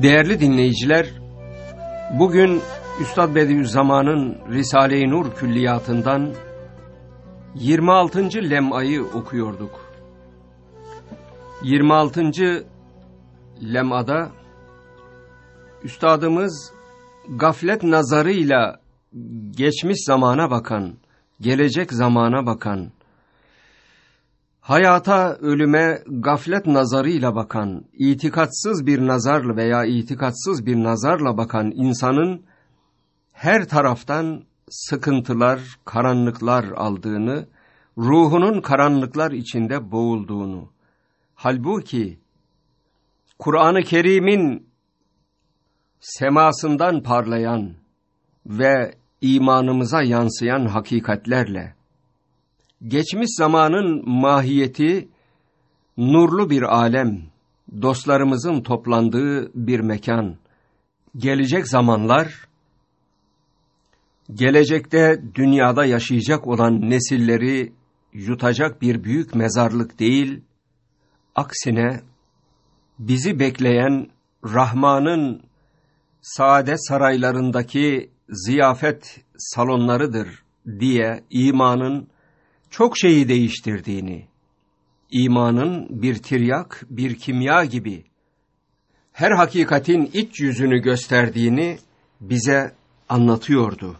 Değerli dinleyiciler, bugün Üstad Bediüzzaman'ın Risale-i Nur külliyatından 26. lem'ayı okuyorduk. 26. lem'ada Üstadımız gaflet nazarıyla geçmiş zamana bakan, gelecek zamana bakan, hayata, ölüme gaflet nazarıyla bakan, itikatsız bir nazarla veya itikatsız bir nazarla bakan insanın her taraftan sıkıntılar, karanlıklar aldığını, ruhunun karanlıklar içinde boğulduğunu, halbuki Kur'an-ı Kerim'in semasından parlayan ve imanımıza yansıyan hakikatlerle, geçmiş zamanın mahiyeti nurlu bir alem, dostlarımızın toplandığı bir mekan, gelecek zamanlar, gelecekte dünyada yaşayacak olan nesilleri yutacak bir büyük mezarlık değil, aksine bizi bekleyen Rahman'ın saadet saraylarındaki ziyafet salonlarıdır diye imanın çok şeyi değiştirdiğini, imanın bir tiryak, bir kimya gibi her hakikatin iç yüzünü gösterdiğini bize anlatıyordu.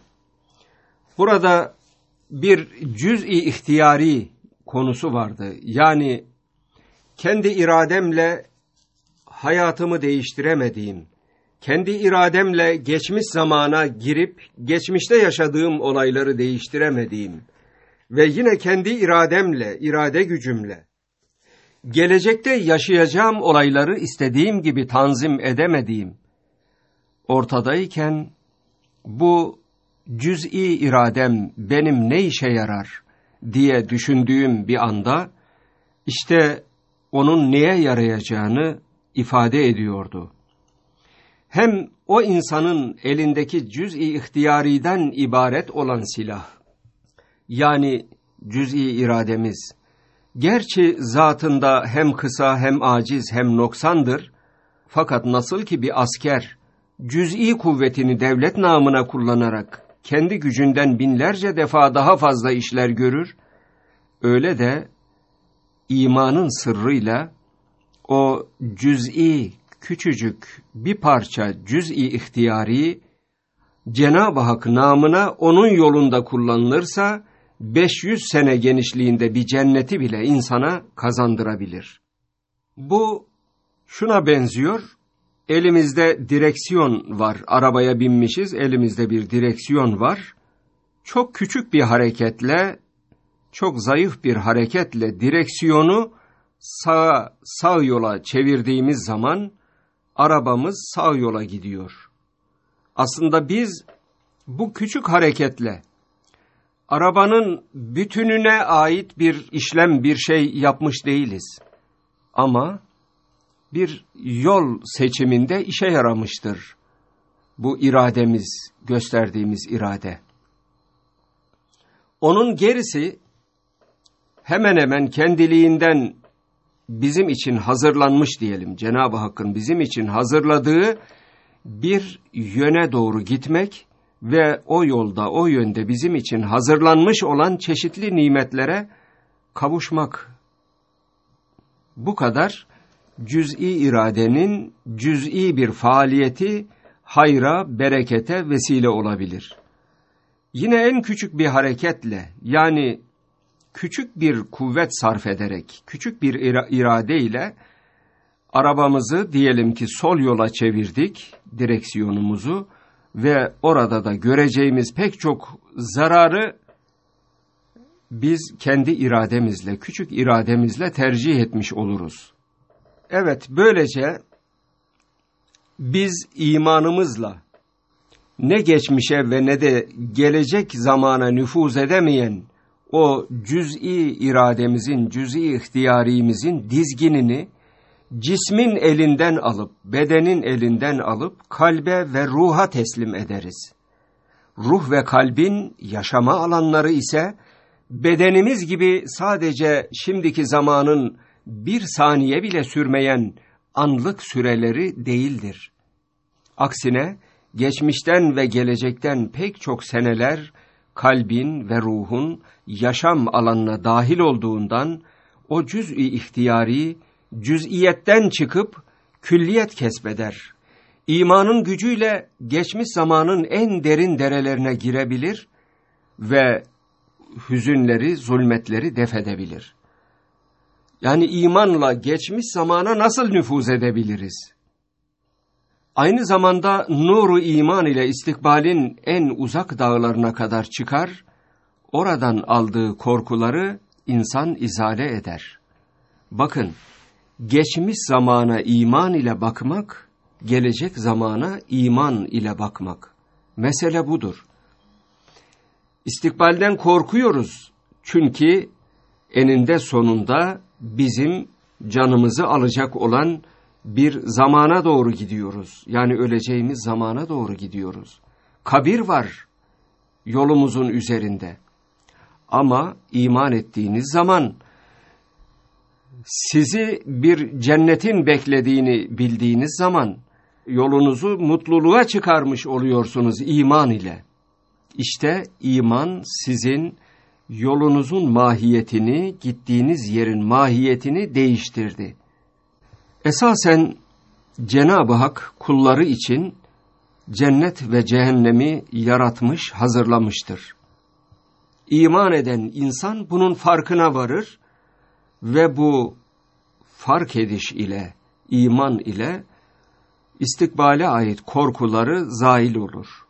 Burada bir cüz-i ihtiyari konusu vardı. Yani kendi irademle hayatımı değiştiremediğim, kendi irademle geçmiş zamana girip geçmişte yaşadığım olayları değiştiremediğim ve yine kendi irademle, irade gücümle gelecekte yaşayacağım olayları istediğim gibi tanzim edemediğim ortadayken bu cüz'i iradem benim ne işe yarar diye düşündüğüm bir anda işte onun neye yarayacağını ifade ediyordu. Hem o insanın elindeki cüz-i ihtiyariden ibaret olan silah, yani cüz-i irademiz, gerçi zatında hem kısa hem aciz hem noksandır, fakat nasıl ki bir asker, cüz-i kuvvetini devlet namına kullanarak, kendi gücünden binlerce defa daha fazla işler görür, öyle de imanın sırrıyla, o cüz-i küçücük bir parça cüz-i ihtiyari, Cenab-ı Hak namına onun yolunda kullanılırsa, 500 sene genişliğinde bir cenneti bile insana kazandırabilir. Bu şuna benziyor, elimizde direksiyon var, arabaya binmişiz, elimizde bir direksiyon var. Çok küçük bir hareketle, çok zayıf bir hareketle direksiyonu sağ yola çevirdiğimiz zaman, arabamız sağ yola gidiyor. Aslında biz bu küçük hareketle, arabanın bütününe ait bir işlem, bir şey yapmış değiliz. Ama bir yol seçiminde işe yaramıştır bu irademiz, gösterdiğimiz irade. Onun gerisi hemen hemen kendiliğinden bizim için hazırlanmış diyelim. Cenab-ı Hakk'ın bizim için hazırladığı bir yöne doğru gitmek ve o yolda, o yönde bizim için hazırlanmış olan çeşitli nimetlere kavuşmak. Bu kadar cüz'i iradenin cüz'i bir faaliyeti hayra, berekete vesile olabilir. Yine en küçük bir hareketle, yani küçük bir kuvvet sarf ederek, küçük bir irade ile arabamızı diyelim ki sol yola çevirdik, direksiyonumuzu, ve orada da göreceğimiz pek çok zararı biz kendi irademizle, küçük irademizle tercih etmiş oluruz. Evet, böylece biz imanımızla ne geçmişe ve ne de gelecek zamana nüfuz edemeyen o cüz'i irademizin, cüz'i ihtiyarimizin dizginini cismin elinden alıp, bedenin elinden alıp kalbe ve ruha teslim ederiz. Ruh ve kalbin yaşama alanları ise bedenimiz gibi sadece şimdiki zamanın bir saniye bile sürmeyen anlık süreleri değildir. Aksine geçmişten ve gelecekten pek çok seneler kalbin ve ruhun yaşam alanına dahil olduğundan o cüz-i ihtiyari cüz'iyetten çıkıp külliyet kesbeder. İmanın gücüyle geçmiş zamanın en derin derelerine girebilir ve hüzünleri, zulmetleri def edebilir. Yani imanla geçmiş zamana nasıl nüfuz edebiliriz? Aynı zamanda nuru iman ile istikbalin en uzak dağlarına kadar çıkar, oradan aldığı korkuları insan izale eder. Bakın, geçmiş zamana iman ile bakmak, gelecek zamana iman ile bakmak. Mesele budur. İstikbalden korkuyoruz çünkü eninde sonunda bizim canımızı alacak olan bir zamana doğru gidiyoruz. Yani öleceğimiz zamana doğru gidiyoruz. Kabir var yolumuzun üzerinde. Ama iman ettiğiniz zaman sizi bir cennetin beklediğini bildiğiniz zaman yolunuzu mutluluğa çıkarmış oluyorsunuz iman ile. İşte iman sizin yolunuzun mahiyetini, gittiğiniz yerin mahiyetini değiştirdi. Esasen Cenab-ı Hak kulları için cennet ve cehennemi yaratmış, hazırlamıştır. İman eden insan bunun farkına varır ve bu fark ediş ile, iman ile istikbale ait korkuları zail olur.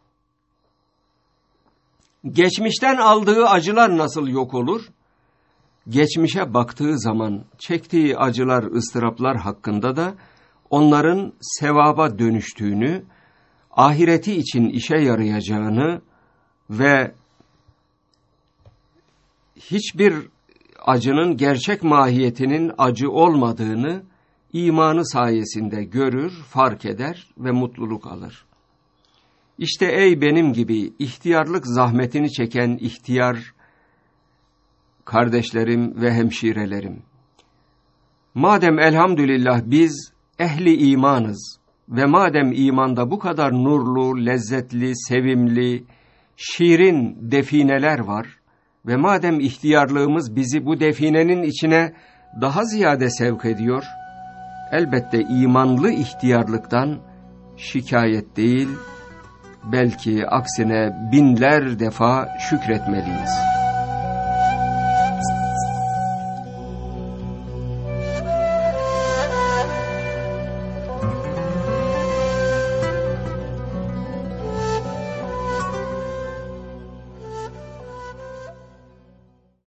Geçmişten aldığı acılar nasıl yok olur? Geçmişe baktığı zaman çektiği acılar, ıstıraplar hakkında da onların sevaba dönüştüğünü, ahireti için işe yarayacağını ve hiçbir acının gerçek mahiyetinin acı olmadığını imanı sayesinde görür, fark eder ve mutluluk alır. İşte ey benim gibi ihtiyarlık zahmetini çeken ihtiyar kardeşlerim ve hemşirelerim. Madem elhamdülillah biz ehli imanız ve madem imanda bu kadar nurlu, lezzetli, sevimli, şirin defineler var ve madem ihtiyarlığımız bizi bu definenin içine daha ziyade sevk ediyor, elbette imanlı ihtiyarlıktan şikayet değil, belki aksine binler defa şükretmeliyiz.